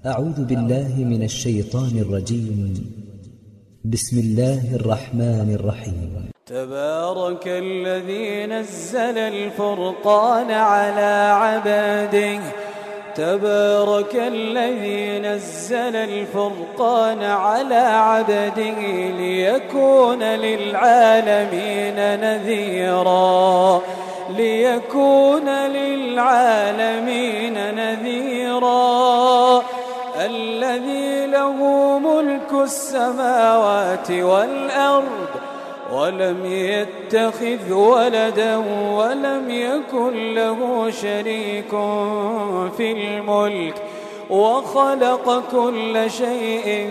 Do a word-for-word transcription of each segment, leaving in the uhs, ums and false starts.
أعوذ بالله من الشيطان الرجيم. بسم الله الرحمن الرحيم. تبارك الذي نزل الفرقان على عبده تبارك الذي نزل الفرقان على عبده ليكون للعالمين نذيرا ليكون للعالمين نذيرا الذي له ملك السماوات والأرض ولم يتخذ ولدا ولم يكن له شريك في الملك وخلق كل شيء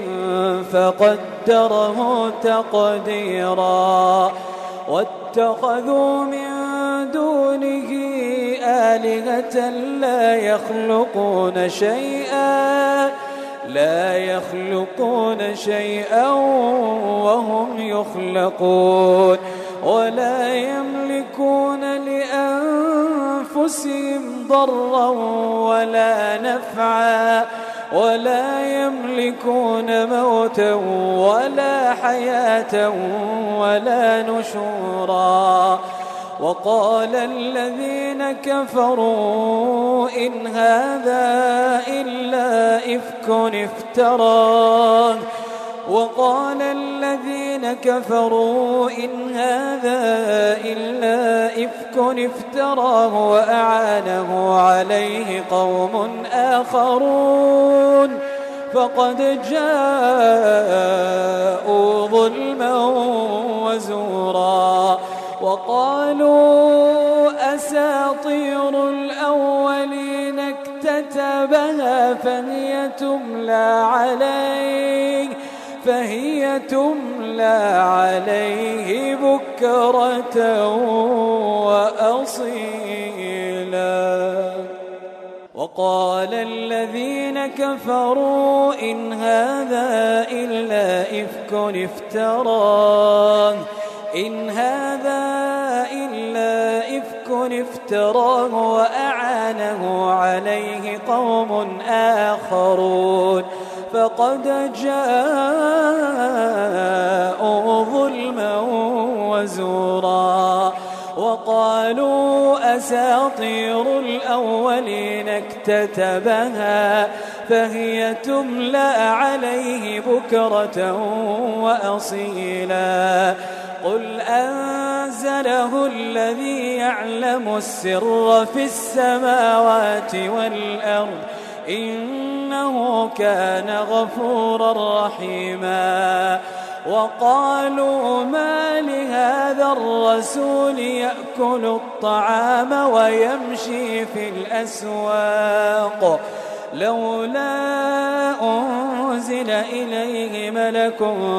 فقدره تقديرا واتخذوا من دونه آلهة لا يخلقون شيئا لا يخلقون شيئا وهم يخلقون ولا يملكون لأنفسهم ضرا ولا نفعا ولا يملكون موتا ولا حياة ولا نشورا وقال الذين كفروا إن هذا إلا إفك افتراه وقال الذين كفروا إن هذا إلا إفك افتراه وأعانه عليه قوم آخرون فقد جاءوا ظلما وزورا وقالوا أساطير الأولين اكتتبها فهي تملى عليه فهي تملى عليه بكرة وأصيلا وقال الذين كفروا إن هذا إلا إفك افتراه إن هذا إلا إفك افتراه وأعانه عليه قوم آخرون فقد جاءوا ظلما وزورا وقالوا أساطير الأولين اكتتبها فهي تملى عليه بكرة وأصيلا قل أنزله الذي يعلم السر في السماوات والأرض إنه كان غفورا رحيما وقالوا ما لهذا الرسول يأكل الطعام ويمشي في الأسواق لولا أنزل إليه ملك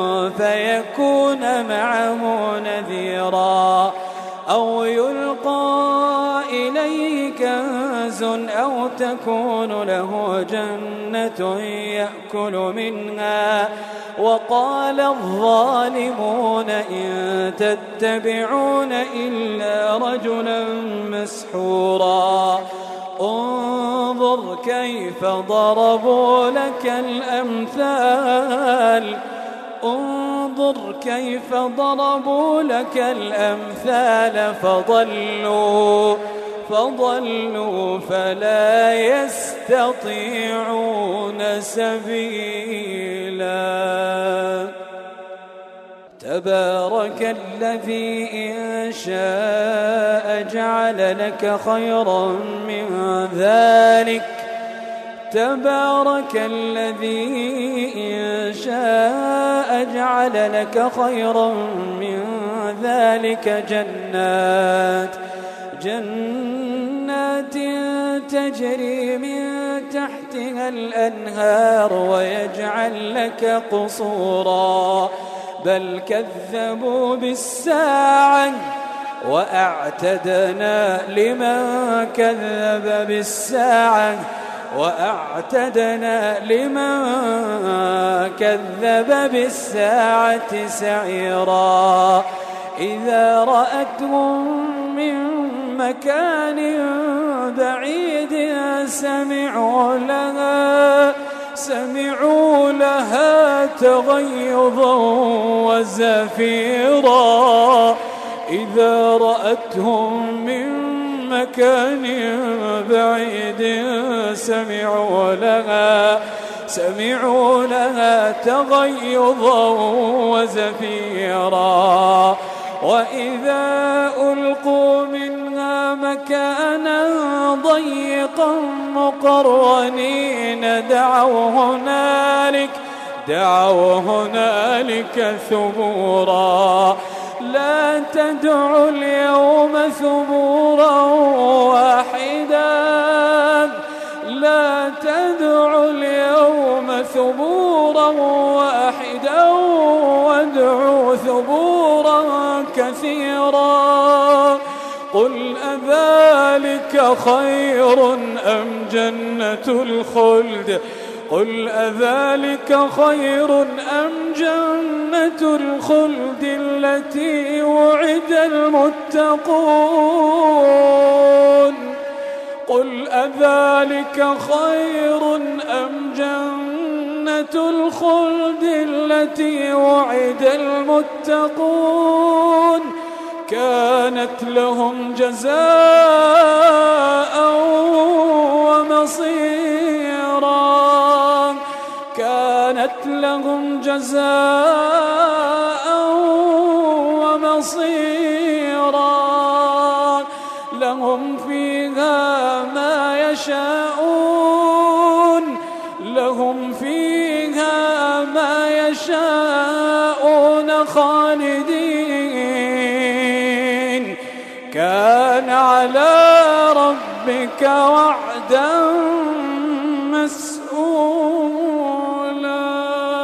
فيكون معه نذيرا أو يلقى إليه كنز أو تكون له جنة يأكل منها وقال الظالمون إن تتبعون إلا رجلا مسحورا انظر كيف ضربوا لك الأمثال انظر كيف ضربوا لك الأمثال فضلوا فضلوا فلا يستطيعون سبيلا تبارك الذي إن شاء جعل لك خيرا من ذلك تبارك الذي إن شاء جعل لك خيرا من ذلك جنات جنات تجري من تحتها الأنهار ويجعل لك قصورا بل كذبوا بالساعة وأعتدنا لمن كذب بالساعة وأعتدنا لمن كذب بالساعة سعيرا إذا رأتهم من مكان بعيد سمعوا لها سمعوا لها تغيظا وزفيرا إذا رأتهم من مكان بعيد سمعوا لها سمعوا لها تغيظا وزفيرا وإذا ألقوا منها مكانا ضيقا مقرنين دعوا هنالك دعوا هنالك ثبورا لا تدعوا اليوم ثبورا واحدا لا تدعوا اليوم ثبورا واحدا وادعوا ثبورا كثيرا قل أذلك خير أم جنة الخلد قل أذلك خير أم جنة الخلد التي وعد المتقون قل أذلك خير أم جنة الخلد التي وعد المتقون كانت لهم جزاء ومصيرا كانت لهم جزاء ومصيرا لهم فيها ما يشاءون لهم فيها ما يشاءون خالدين كان على ربك وعدا مسئولا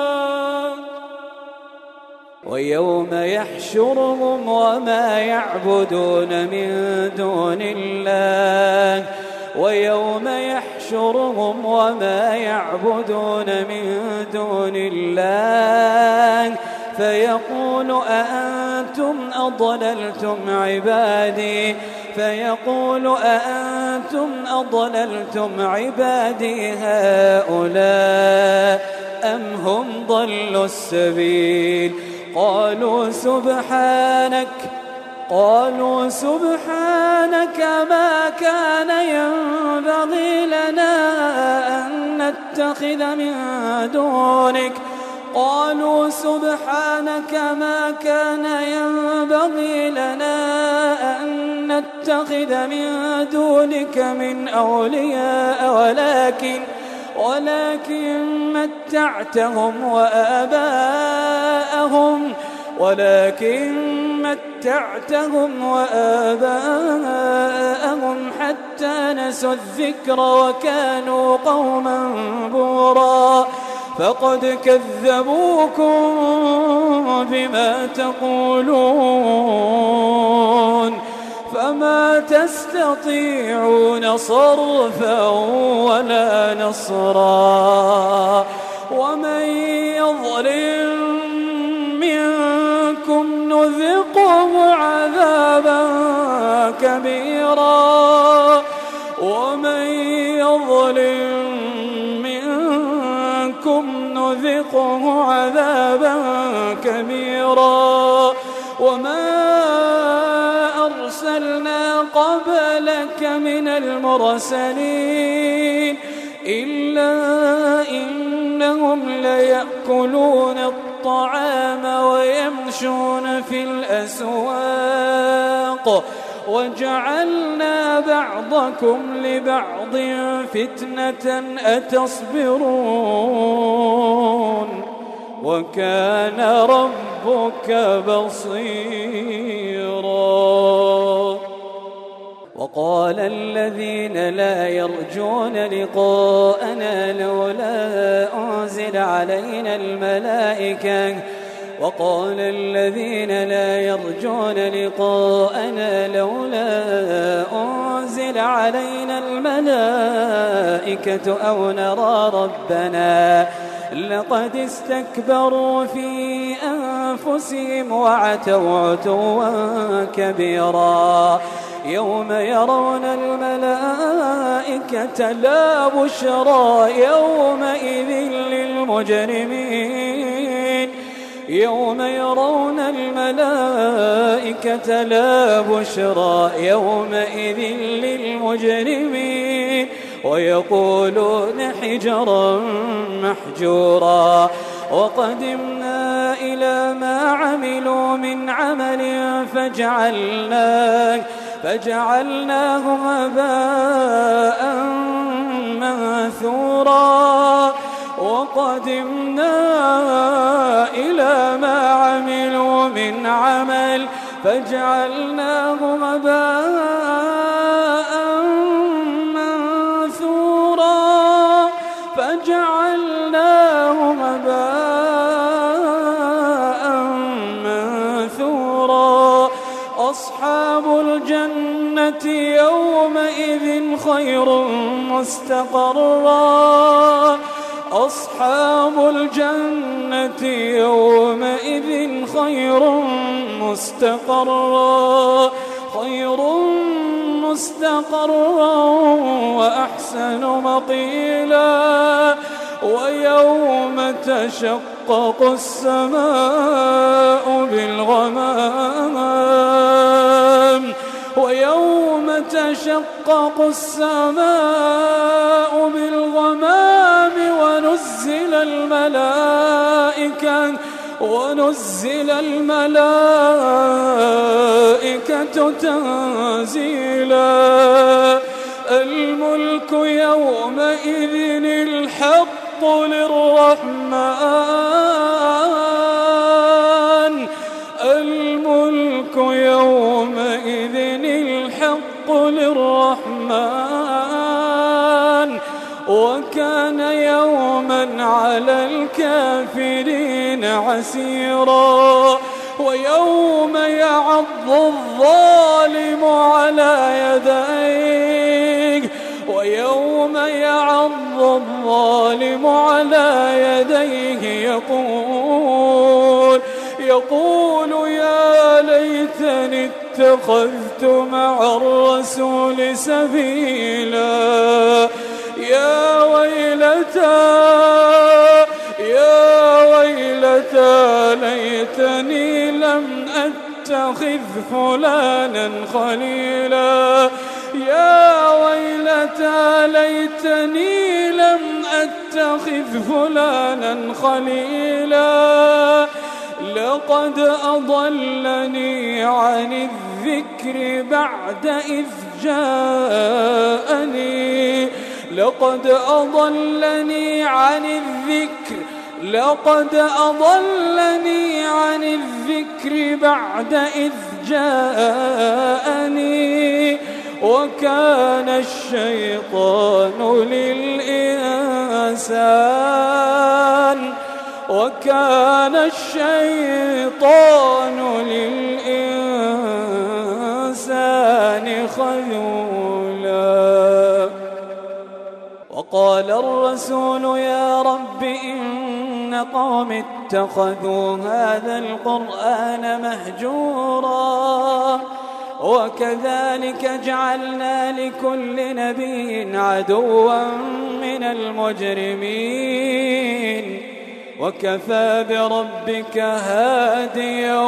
ويوم يحشرهم وما يعبدون من دون الله ويوم يحشرهم وما يعبدون من دون الله فيقول أأنتم أضللتم عبادي فيقول أأنتم أضللتم عبادي هؤلاء أم هم ضلوا السبيل قالوا سبحانك قالوا سبحانك ما كان ينبغي لنا أن نتخذ من دونك قالوا سبحانك ما كان ينبغي لنا أن نتخذ من دونك من أولياء ولكن ولكن متعتهم وآباءهم ولكن متعتهم وآباءهم حتى نسوا الذكر وكانوا قوما بورا فقد كذبوكم بما تقولون فما تستطيعون صرفا ولا نصرا ومن يظلم منكم نذقه عذابا كبيرا ومن يظلم منكم نذقه عذابا كبيرا وما أرسلنا قبلك من المرسلين إلا إنهم ليأكلون الطعام ويمشون في الأسواق وجعلنا بعضكم لبعض فتنة أتصبرون وكان ربك بصيرا وقال الذين لا يرجون لقاءنا لولا أنزل علينا الملائكة وقال الذين لا يرجون لقاءنا لولا أنزل علينا الملائكة أو نرى ربنا لقد استكبروا في أنفسهم وعتوا عتوا كبيرا يوم يرون الملائكة لا بشرى يومئذ للمجرمين يوم يرون الملائكة لا بشرى يومئذ للمجرمين ويقولون حجرا محجورا وقدمنا إلى ما عملوا من عمل فجعلناه فجعلناه هباء منثورا وقدمنا إلى ما عملوا من عمل فجعلناه هباء منثورا فجعلناه هباء منثورا أصحاب الجنة يومئذ خير مستقرا أصحاب الجنة يومئذ خير مستقرا خير مستقرا وأحسن مقيلا ويوم تشقق السماء بالغمام ويوم تشقق السماء بالغمام ونزل الملائكة ونزل الملائكة تنزيلا الملك يومئذ الحق للرحمن الملك يومئذ الحق للرحمن وكان يوما على الكافرين عسيرا ويوم يعض الظالم على يديه ويوم يعض الظالم على يديه يقول يقول يا ليتني اتخذت مع الرسول سبيلا يا ويلتى يا ويلتى ليتني لم أتخذ فلانا خليلا يا ويلتى ليتني لم أتخذ فلانا خليلا لقد أضلني عن الذكر بعد إذ جاءني لقد أضلني عن الذكر لقد أضلني عن الذكر بعد إذ جاءني وكان الشيطان للإنسان وكان الشيطان للإنسان خذولا وقال الرسول يا رب إن قوم اتخذوا هذا القرآن مهجورا وكذلك جعلنا لكل نبي عدوا من المجرمين وكفى بربك هاديا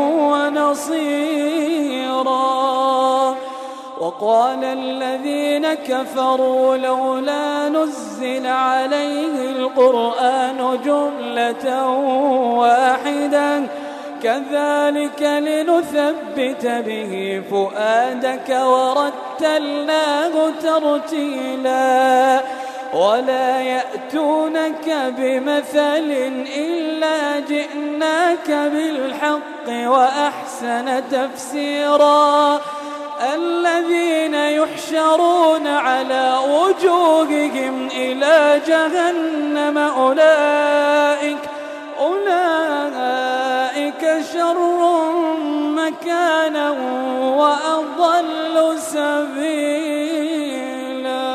ونصيرا وقال الذين كفروا لولا نزل عليه القرآن جملة واحدة كذلك لنثبت به فؤادك ورتلناه ترتيلا ولا يأتونك بمثل إلا جئناك بالحق وأحسن تفسيرا الذين يحشرون على وجوههم إلى جهنم أولئك أولئك شر مكانا وأضل سبيلا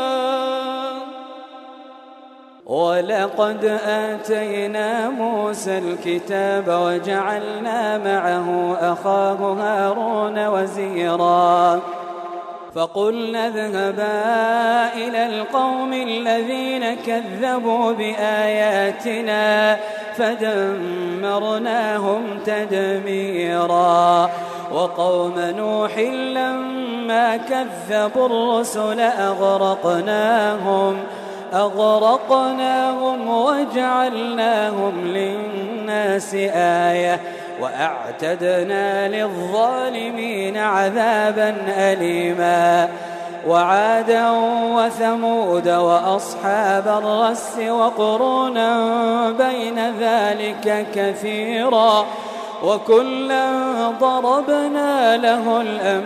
ولقد آتينا موسى الكتاب وجعلنا معه أخاه هارون وزيرا فقلنا اذهبا إلى القوم الذين كذبوا بآياتنا فدمرناهم تدميرا وقوم نوح لما كذبوا الرسل أغرقناهم أغرقناهم وجعلناهم للناس آية وأعتدنا للظالمين عذابا أليما وعادا وثمود وأصحاب الرس وقرونا بين ذلك كثيرا وكلا ضربنا له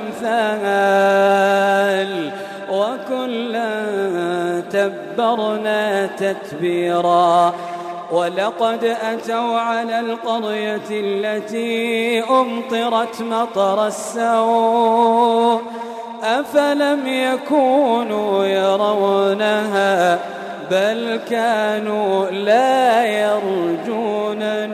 الأمثال وكلا تبرنا تتبيرا ولقد أتوا على القرية التي أمطرت مطر السوء أفلم يكونوا يرونها بل كانوا لا يرجون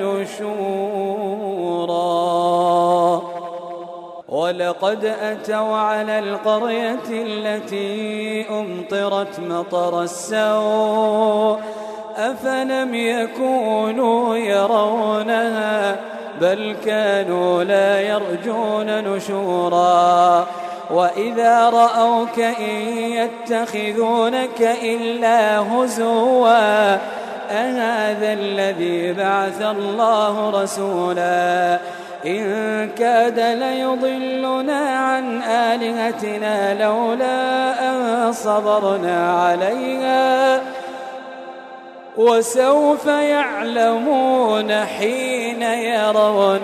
نشورا ولقد أتوا على القرية التي أمطرت مطر السوء أفلم يكونوا يرونها بل كانوا لا يرجون نشورا وإذا رأوك إن يتخذونك إلا هزوا أهذا الذي بعث الله رسولا إن كاد ليضلنا عن آلهتنا لولا أن صبرنا عليها وسوف يعلمون حين يرون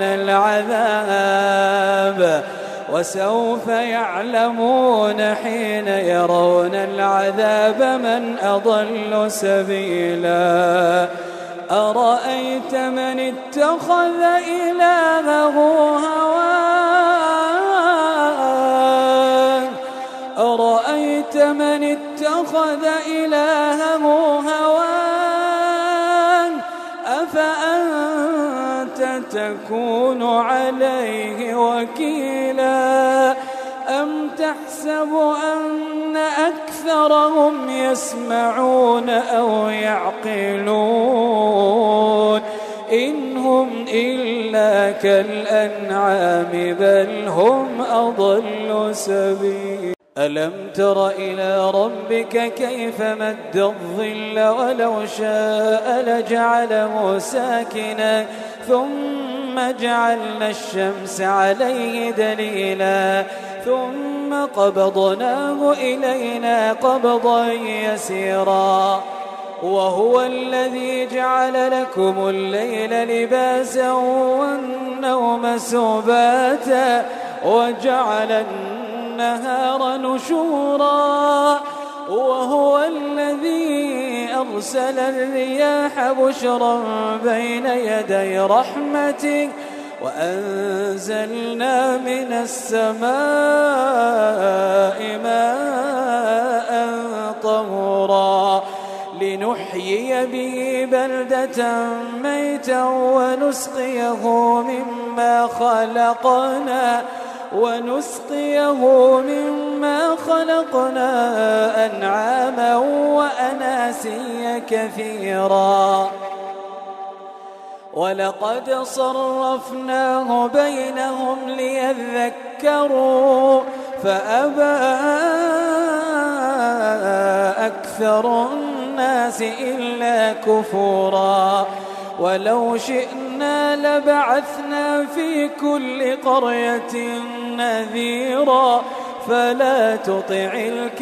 العذاب وسوف يعلمون حين يرون العذاب من أضل سبيلا أرأيت من اتخذ إلهه هواه أرأيت من اتخذ إلهه هواه أفأنت تكون عليه وكيلا أم تحسب أن أكثرهم يسمعون أو يعقلون إن هم إلا كالأنعام بل هم أضل سبيلا ألم تر إلى ربك كيف مد الظل ولو شاء لجعله ساكنا ثم جعلنا الشمس عليه دليلا ثم قبضناه إلينا قبضا يسيرا وهو الذي جعل لكم الليل لباسا والنوم سباتا وجعل النهار نشورا وهو الذي أرسل الرياح بشرا بين يدي رحمته وأنزلنا من السماء ماء طهورا لنحيي به بلدة ميتا ونسقيه مما خلقنا ونسقيه مما خلقنا أنعاما وأناسيا كثيرا ولقد صرفناه بينهم ليذكروا فأبى أكثر الناس إلا كفورا ولو شئنا لبعثنا في كل قرية نذيرا فلا تطع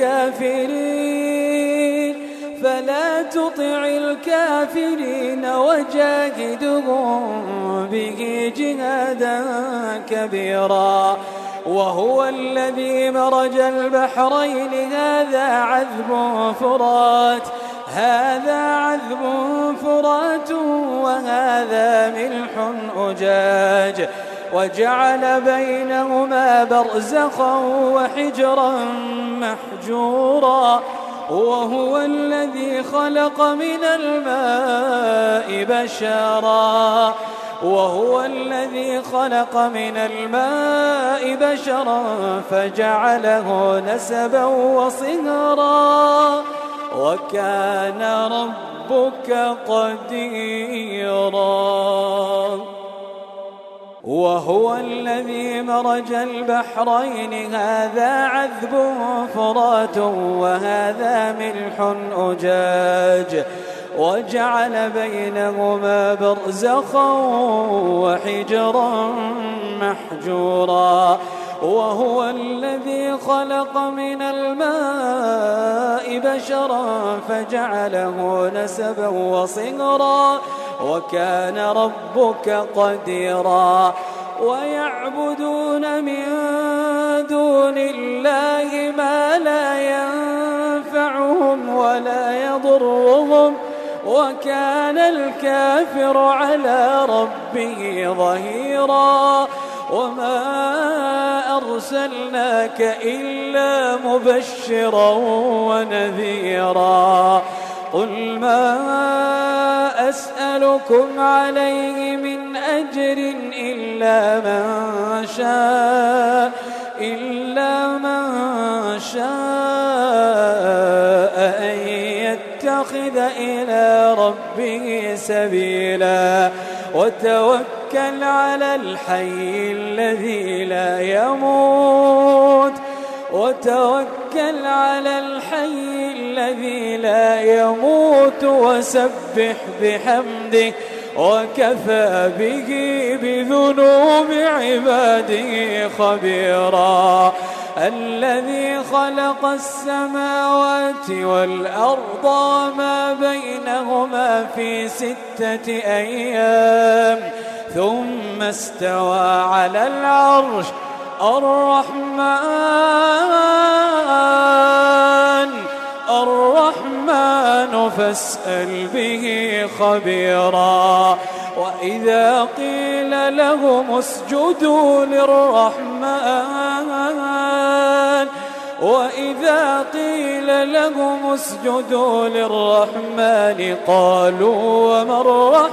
الكافرين فلا تطع الكافرين وجاهدهم به جهادا كبيرا وهو الذي مرج البحرين هذا عذب فرات هذا عذب فرات وهذا ملح أجاج وجعل بينهما برزخا وحجرا محجورا وهو الذي خلق من الماء بشرا وهو الذي خلق من الماء بشرا فجعله نسبا وصهرا وكان ربك قديرا وهو الذي مرج البحرين هذا عذب فرات وهذا ملح أجاج وجعل بينهما برزخا وحجرا محجورا وهو الذي خلق من الماء بشرا فجعله نسبا وصهرا وكان ربك قديرا ويعبدون من دون الله ما لا ينفعهم ولا يضرهم وكان الكافر على ربه ظهيرا وما أرسلناك إلا مبشرا ونذيرا قل ما أسألكم عليه من أجر إلا من شاء إلا من شاء أن يتخذ إلى ربه سبيلا وتوكل على الحي الذي لا يموت وتوكل على الحي الذي لا يموت وسبح بحمده وكفى به بذنوب عباده خبيرا الذي خلق السماوات والأرض وما بينهما في ستة أيام ثم استوى على العرش الرحمن الرحمن فاسأل به خبيرا وإذا قيل لهم اسجدوا للرحمن وإذا قيل لهم اسجدوا للرحمن قالوا وما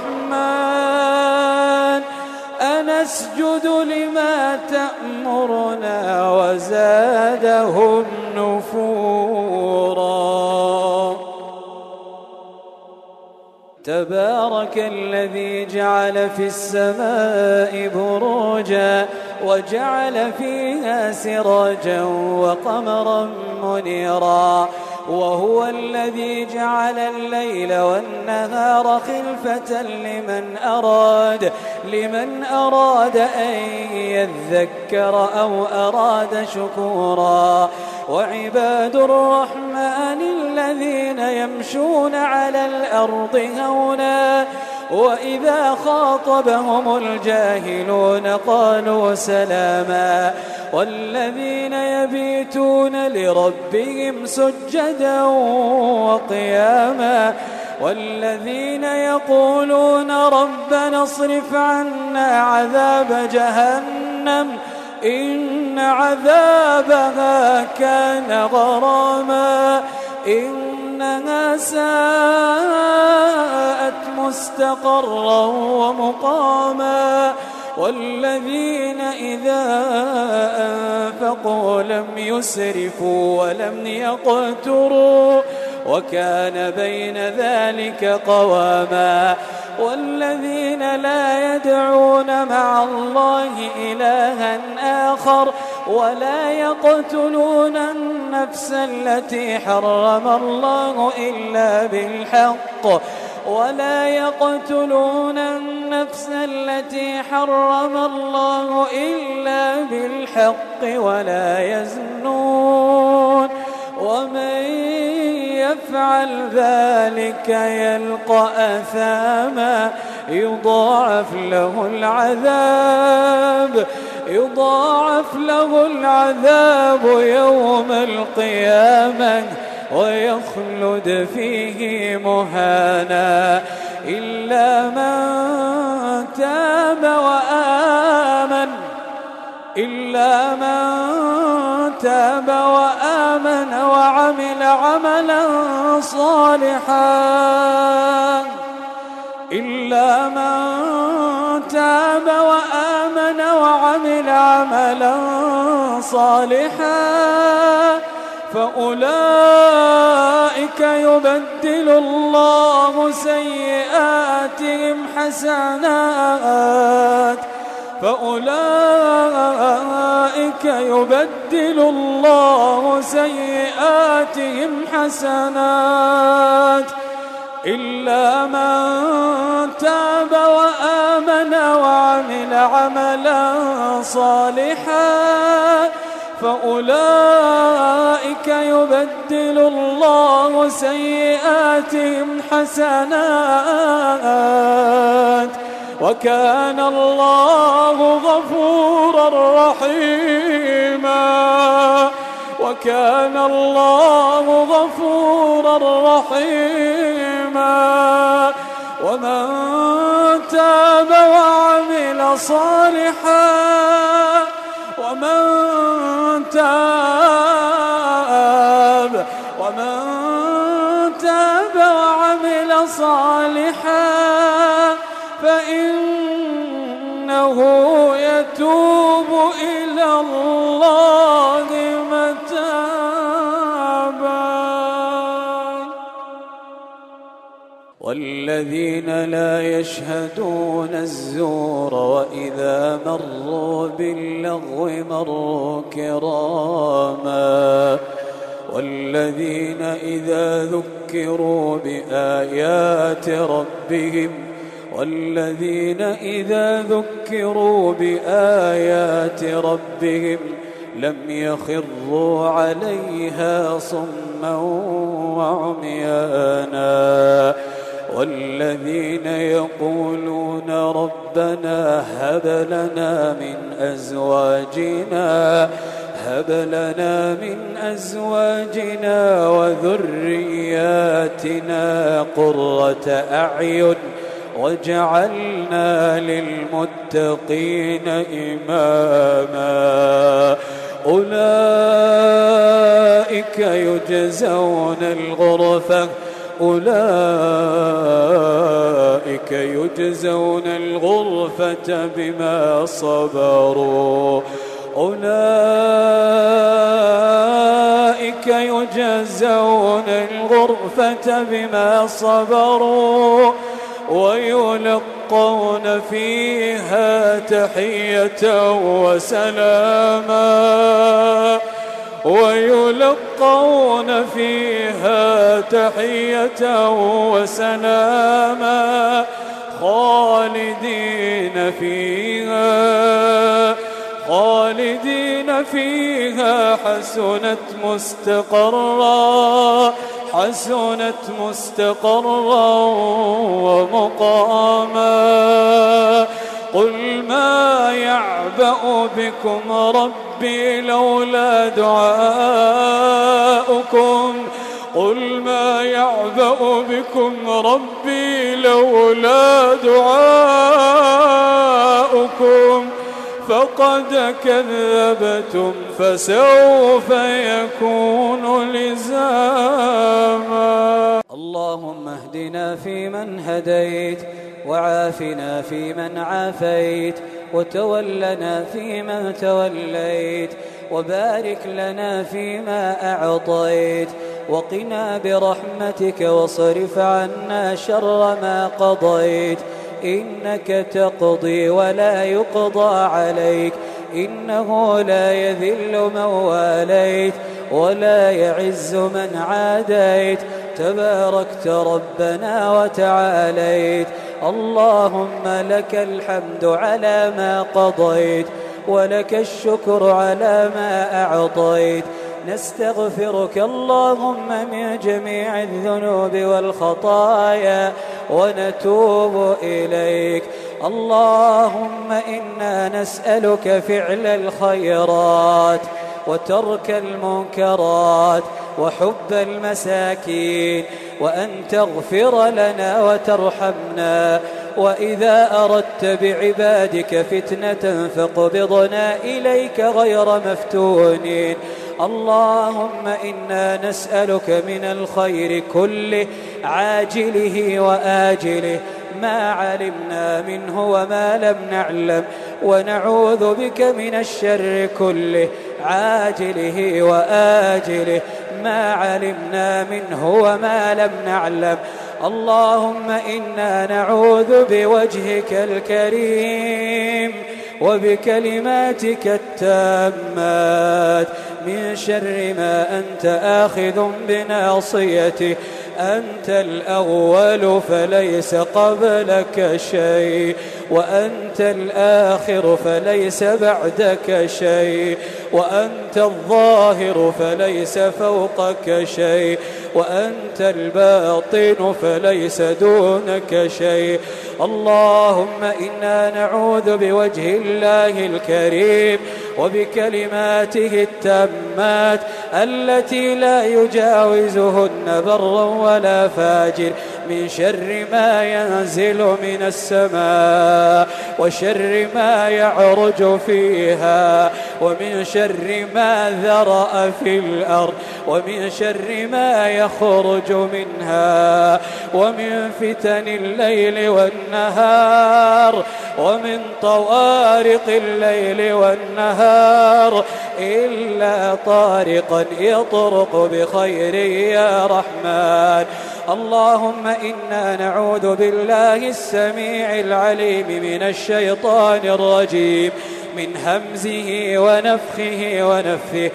الرحمن أنسجد لما تأمرنا وزادهم نفورا تبارك الذي جعل في السماء بروجا وجعل فيها سراجا وقمرا منيرا وهو الذي جعل الليل والنهار خلفة لمن أراد لمن أراد أن يذكر أو أراد شكورا وعباد الرحمن الذين يمشون على الأرض هونا وإذا خاطبهم الجاهلون قالوا سلاما والذين يبيتون لربهم سجدا وقياما والذين يقولون ربنا اصرف عنا عذاب جهنم إن عذابها كان غراما إنها ساءت مستقرا ومقاما والذين إذا أنفقوا لم يسرفوا ولم يقتروا وكان بين ذلك قواما والذين لا يدعون مع الله إلها آخر ولا يقتلون النفس التي حرم الله إلا بالحق ولا يقتلون النفس التي حرم الله إلا بالحق ولا يزنون ومن يفعل ذلك يلقى أثاما يضاعف له العذاب يضاعف له العذاب يوم القيامة ويخلد فيه مهانا إلا من تاب وآمن إلا من تاب وآمن وعمل عملا صالحا إلا من تاب وعمل عملا صالحا فأولئك يبدل الله سيئاتهم حسنات فأولئك يبدل الله سيئاتهم حسنات إلا من تاب وآمن وعمل عملا صالحا فأولئك يبدل الله سيئاتهم حسنات وكان الله غفورا رحيما وكان الله غفورا رحيما ومن تاب وعمل صالحا ومن تاب ومن تاب وعمل صالحا فإنه يتوب إلى الله متابا والذين لا يشهدون الزور وإذا مروا باللغو مروا كراما والذين إذا ذكروا بآيات ربهم والذين إذا ذكروا بآيات ربهم لم يخروا عليها صما وعميانا والذين يقولون ربنا هب لنا من أزواجنا هب لنا من أزواجنا وذرياتنا قرة أعين وجعلنا للمتقين إماما أولئك يجزون الغرفة أولئك يجزون الغرفة بما صبروا أولئك يجزون الغرفة بما صبروا ويلقون فيها تحية وسلاما ويلقون فيها تحية وسلاما خالدين فيها خالدين فيها حسنت مستقرا حسنت مستقرا ومقاما قل ما يعبأ بكم ربي لولا دعاؤكم قل ما يعبأ بكم ربي لولا دعاؤكم فقد كذبتم فسوف يكون لزاما اللهم اهدنا فيمن هديت وعافنا فيمن عافيت وتولنا فيمن توليت وبارك لنا فيما أعطيت وقنا برحمتك واصرف عنا شر ما قضيت إنك تقضي ولا يقضى عليك إنه لا يذل من واليت ولا يعز من عاديت تباركت ربنا وتعاليت اللهم لك الحمد على ما قضيت ولك الشكر على ما أعطيت نستغفرك اللهم من جميع الذنوب والخطايا ونتوب إليك اللهم إنا نسألك فعل الخيرات وترك المنكرات وحب المساكين وأن تغفر لنا وترحمنا وإذا أردت بعبادك فتنة فاقبضنا إليك غير مفتونين اللهم إنا نسألك من الخير كله عاجله وآجله ما علمنا منه وما لم نعلم، ونعوذ بك من الشر كله عاجله وآجله ما علمنا منه وما لم نعلم. اللهم إنا نعوذ بوجهك الكريم وبكلماتك التامات من شر ما أنت آخذ بناصيته. أنت الأول فليس قبلك شيء، وأنت الآخر فليس بعدك شيء، وأنت الظاهر فليس فوقك شيء، وأنت الباطن فليس دونك شيء. اللهم إنا نعوذ بوجه الله الكريم وبكلماته التامات التي لا يجاوزهن بر ولا فاجر من شر ما ينزل من السماء، وشر ما يعرج فيها، ومن شر ما ذرأ في الأرض، ومن شر ما يخرج منها، ومن فتن الليل والنهار، ومن طوارق الليل والنهار، إلا طارقا يطرق بخير يا رحمن. اللهم إنا نعوذ بالله السميع العليم من الشيطان الرجيم من همزه ونفخه ونفثه.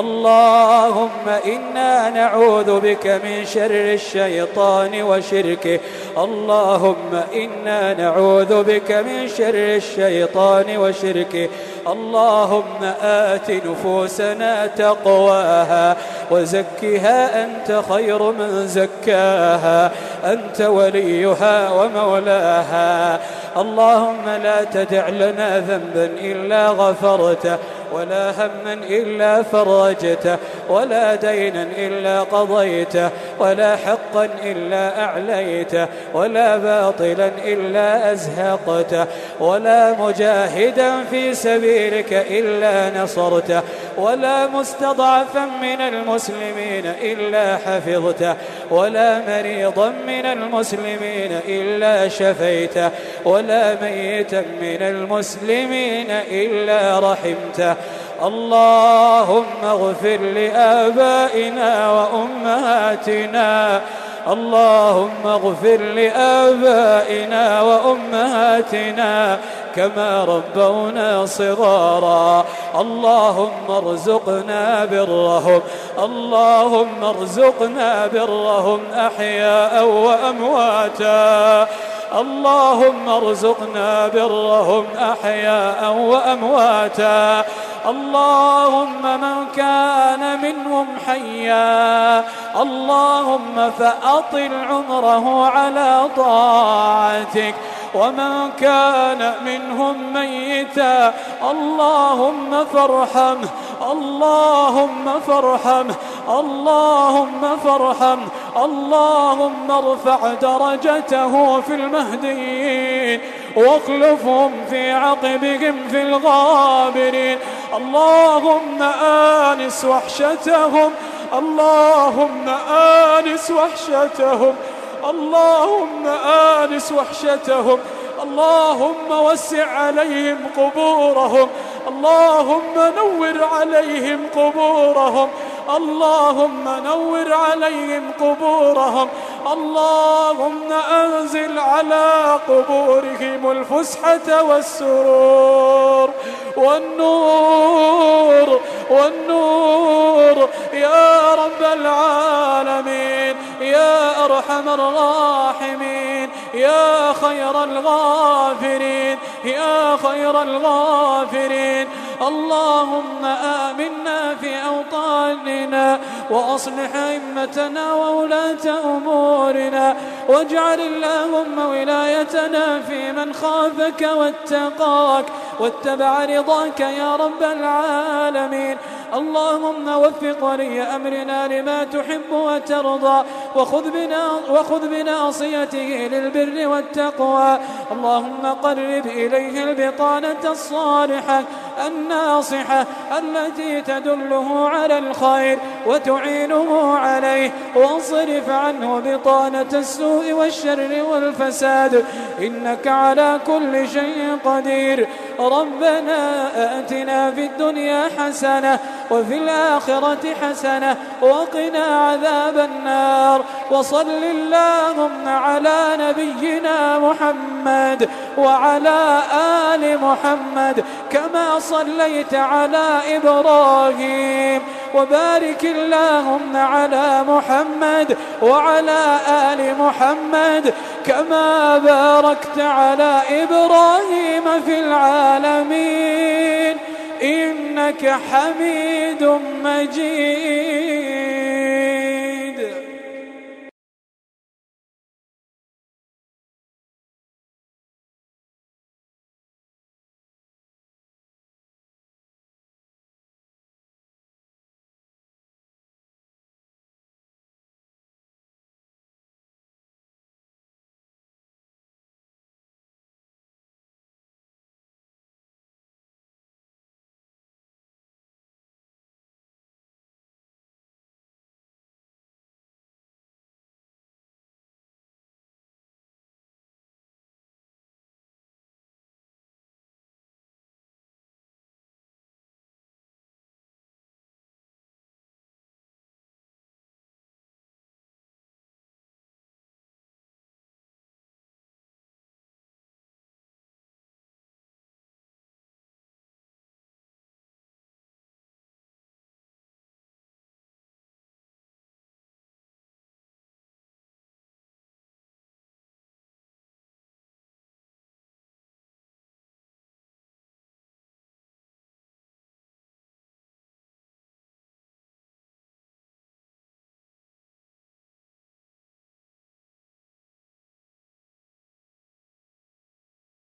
اللهم إنا نعوذ بك من شر الشيطان وشركه. اللهم إنا نعوذ بك من شر الشيطان وشركه. اللهم آت نفوسنا تقواها وزكها أنت خير من زكاها، أنت وليها ومولاها. اللهم لا تدع لنا ذنبا إلا غفرته، ولا هما إلا فرجته، ولا دينا إلا قضيته، ولا حقا إلا أعليته، ولا باطلا إلا أزهقته، ولا مجاهدا في سبيلك إلا نصرته، ولا مستضعفا من المسلمين إلا حفظته، ولا مريضا من المسلمين إلا شفيته، ولا ميتا من المسلمين إلا رحمته. اللهم اغفر لآبائنا وأمهاتنا، اللهم اغفر لآبائنا وأمهاتنا كما ربونا صغارا. اللهم ارزقنا برهم، اللهم ارزقنا برهم أحياء وأمواتا. اللهم ارزقنا برهم أحياء وأمواتا. اللهم من كان منهم حيا اللهم فأطل عمره على طاعتك، ومن كان منهم ميتا اللهم فارحمه، اللهم فارحمه، اللهم فارحمه. اللهم ارفع درجته في المهديين واخلفهم في عقبهم في الغابرين. اللهم آنس وحشتهم، اللهم آنس وحشتهم، اللهم آنس وحشتهم. اللهم وسع عليهم قبورهم، اللهم نور عليهم قبورهم، اللهم نور عليهم قبورهم. اللهم أنزل على قبورهم الفسحة والسرور والنور والنور يا رب العالمين، يا أرحم الراحمين، يا خير الغافرين، يا خير الغافرين. اللهم آمنا في أوطاننا وأصلح أئمتنا وولاة أمورنا، واجعل اللهم ولايتنا في من خافك واتقاك واتبع رضاك يا رب العالمين. اللهم وفق ولي أمرنا لما تحب وترضى، وخذ بنا وخذ بناصيته للبر والتقوى. اللهم قرب إليه البطانة الصالحة الناصحة التي تدله على الخير وتعينه عليه، واصرف عنه بطانة السوء والشر والفساد، إنك على كل شيء قدير. ربنا آتنا في الدنيا حسنة وفي الآخرة حسنة وقنا عذاب النار. وصل اللهم على نبينا محمد وعلى آل محمد كما صليت على إبراهيم، وبارك اللهم على محمد وعلى آل محمد كما باركت على إبراهيم في العالمين إنك حميد مجيد.